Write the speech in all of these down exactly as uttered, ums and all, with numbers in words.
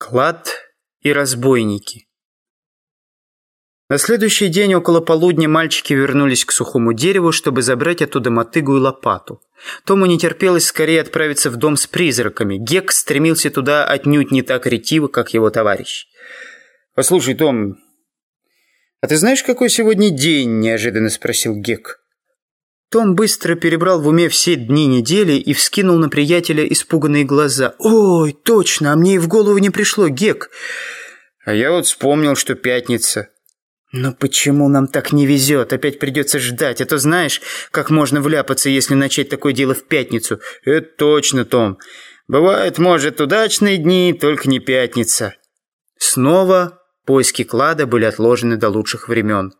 Клад и разбойники. На следующий день около полудня мальчики вернулись к сухому дереву, чтобы забрать оттуда мотыгу и лопату. Тому не терпелось скорее отправиться в дом с призраками. Гек стремился туда отнюдь не так ретиво, как его товарищ. «Послушай, Том, а ты знаешь, какой сегодня день?» – неожиданно спросил Гек. Том быстро перебрал в уме все дни недели и вскинул на приятеля испуганные глаза. «Ой, точно, а мне и в голову не пришло, Гек!» «А я вот вспомнил, что пятница». «Но почему нам так не везет? Опять придется ждать, а то знаешь, как можно вляпаться, если начать такое дело в пятницу». «Это точно, Том. Бывают, может, удачные дни, только не пятница». Снова поиски клада были отложены до лучших времен.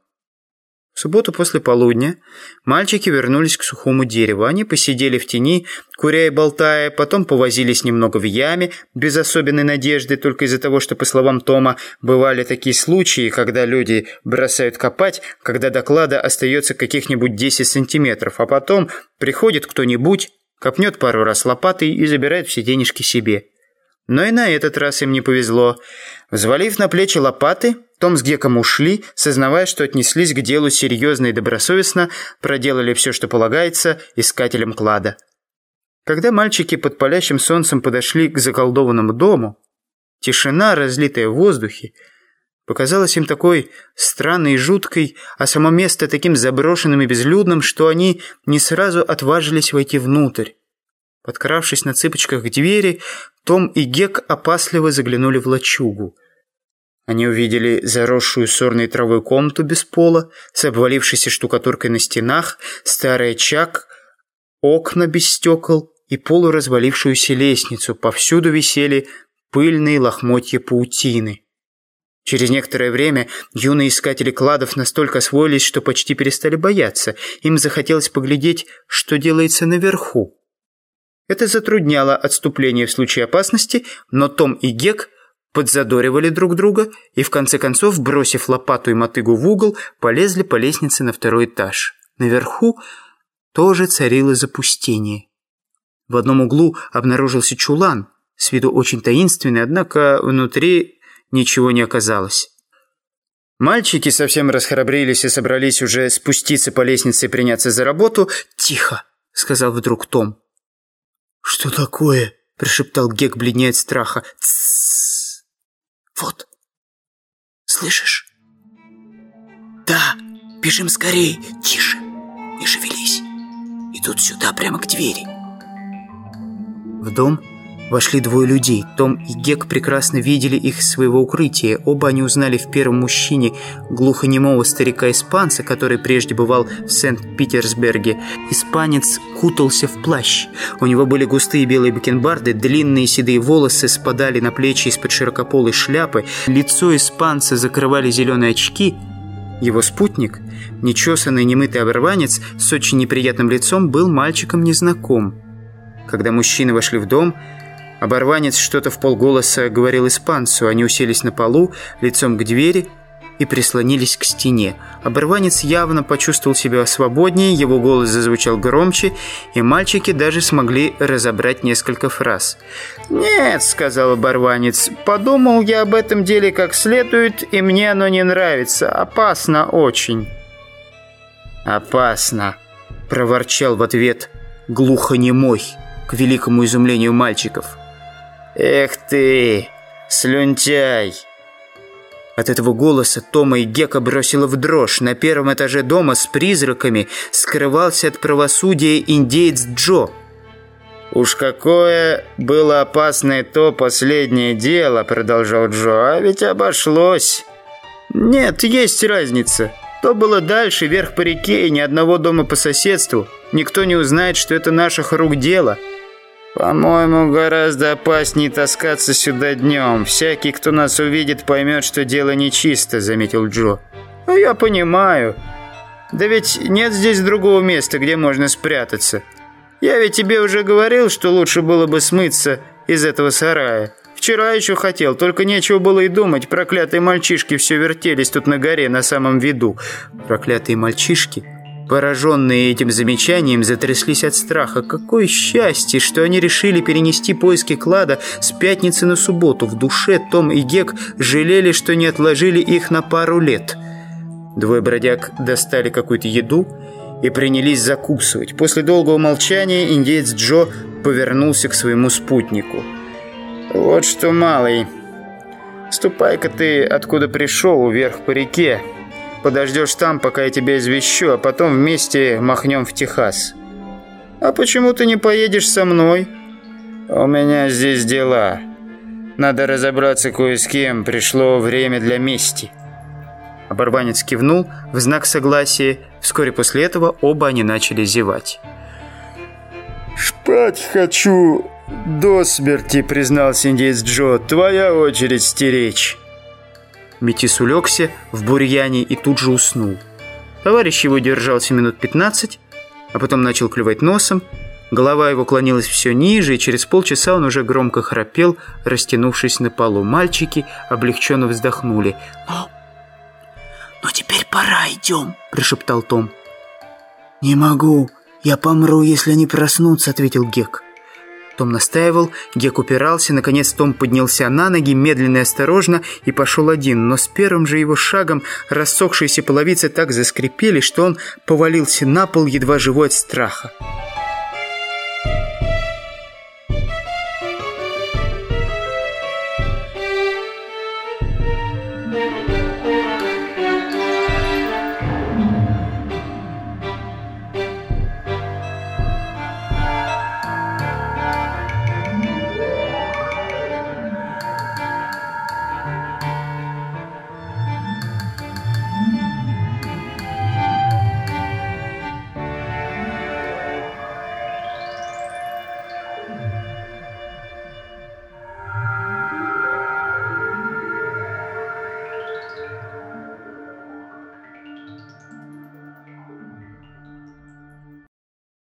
В субботу после полудня мальчики вернулись к сухому дереву. Они посидели в тени, куря и болтая, потом повозились немного в яме, без особенной надежды, только из-за того, что, по словам Тома, бывали такие случаи, когда люди бросают копать, когда до клада остается каких-нибудь десять сантиметров, а потом приходит кто-нибудь, копнет пару раз лопатой и забирает все денежки себе. Но и на этот раз им не повезло. Взвалив на плечи лопаты, Том с Геком ушли, сознавая, что отнеслись к делу серьезно и добросовестно, проделали все, что полагается, искателям клада. Когда мальчики под палящим солнцем подошли к заколдованному дому, тишина, разлитая в воздухе, показалась им такой странной и жуткой, а само место таким заброшенным и безлюдным, что они не сразу отважились войти внутрь. Подкравшись на цыпочках к двери, Том и Гек опасливо заглянули в лачугу. Они увидели заросшую сорной травой комнату без пола, с обвалившейся штукатуркой на стенах, старый очаг, окна без стекол и полуразвалившуюся лестницу. Повсюду висели пыльные лохмотья паутины. Через некоторое время юные искатели кладов настолько освоились, что почти перестали бояться. Им захотелось поглядеть, что делается наверху. Это затрудняло отступление в случае опасности, но Том и Гек подзадоривали друг друга и, в конце концов, бросив лопату и мотыгу в угол, полезли по лестнице на второй этаж. Наверху тоже царило запустение. В одном углу обнаружился чулан, с виду очень таинственный, однако внутри ничего не оказалось. Мальчики совсем расхрабрились и собрались уже спуститься по лестнице и приняться за работу. «Тихо!» — сказал вдруг Том. «Что такое?» – прошептал Гек, бледнее от страха. «Тссс! Вот! Слышишь?» «Да! Бежим скорей! Тише! Не шевелись! Идут сюда, прямо к двери!» В дом вошли двое людей. Том и Гек прекрасно видели их из своего укрытия. Оба они узнали в первом мужчине глухонемого старика-испанца, который прежде бывал в Сент-Питерсберге. Испанец кутался в плащ. У него были густые белые бакенбарды, длинные седые волосы спадали на плечи из-под широкополой шляпы. Лицо испанца закрывали зеленые очки. Его спутник, нечесанный немытый оборванец с очень неприятным лицом, был мальчиком незнаком. Когда мужчины вошли в дом, оборванец что-то вполголоса говорил испанцу. Они уселись на полу, лицом к двери и прислонились к стене. Оборванец явно почувствовал себя свободнее, его голос зазвучал громче, и мальчики даже смогли разобрать несколько фраз. «Нет», — сказал оборванец, — «подумал я об этом деле как следует, и мне оно не нравится. Опасно очень». «Опасно», — проворчал в ответ глухонемой, к великому изумлению мальчиков. «Эх ты, слюнтяй!» От этого голоса Тома и Гека бросило в дрожь. На первом этаже дома с призраками скрывался от правосудия индеец Джо. «Уж какое было опасное то последнее дело», — продолжал Джо, — «а ведь обошлось». «Нет, есть разница. То было дальше, вверх по реке, и ни одного дома по соседству. Никто не узнает, что это наших рук дело». «По-моему, гораздо опаснее таскаться сюда днем. Всякий, кто нас увидит, поймет, что дело нечисто», — заметил Джо. «А я понимаю. Да ведь нет здесь другого места, где можно спрятаться. Я ведь тебе уже говорил, что лучше было бы смыться из этого сарая. Вчера еще хотел, только нечего было и думать. Проклятые мальчишки все вертелись тут на горе, на самом виду». «Проклятые мальчишки» пораженные этим замечанием, затряслись от страха. Какое счастье, что они решили перенести поиски клада с пятницы на субботу. В душе Том и Гек жалели, что не отложили их на пару лет. Двое бродяг достали какую-то еду и принялись закусывать. После долгого молчания индеец Джо повернулся к своему спутнику. «Вот что, малый, ступай-ка ты, откуда пришел, вверх по реке. Подождешь там, пока я тебя извещу, а потом вместе махнем в Техас». «А почему ты не поедешь со мной?» «У меня здесь дела. Надо разобраться кое с кем. Пришло время для мести». Оборванец кивнул в знак согласия. Вскоре после этого оба они начали зевать. «Спать хочу до смерти», — признался индеец Джо. «Твоя очередь стеречь». Метис улегся в бурьяне и тут же уснул. Товарищ его держался минут пятнадцать, а потом начал клевать носом. Голова его клонилась все ниже, и через полчаса он уже громко храпел, растянувшись на полу. Мальчики облегченно вздохнули. «Ну, ну теперь пора, идем», — прошептал Том. «Не могу, я помру, если они проснутся», — ответил Гек. Том настаивал, Гек упирался. Наконец Том поднялся на ноги, медленно и осторожно, и пошел один. Но с первым же его шагом рассохшиеся половицы так заскрипели, что он повалился на пол, едва живой от страха.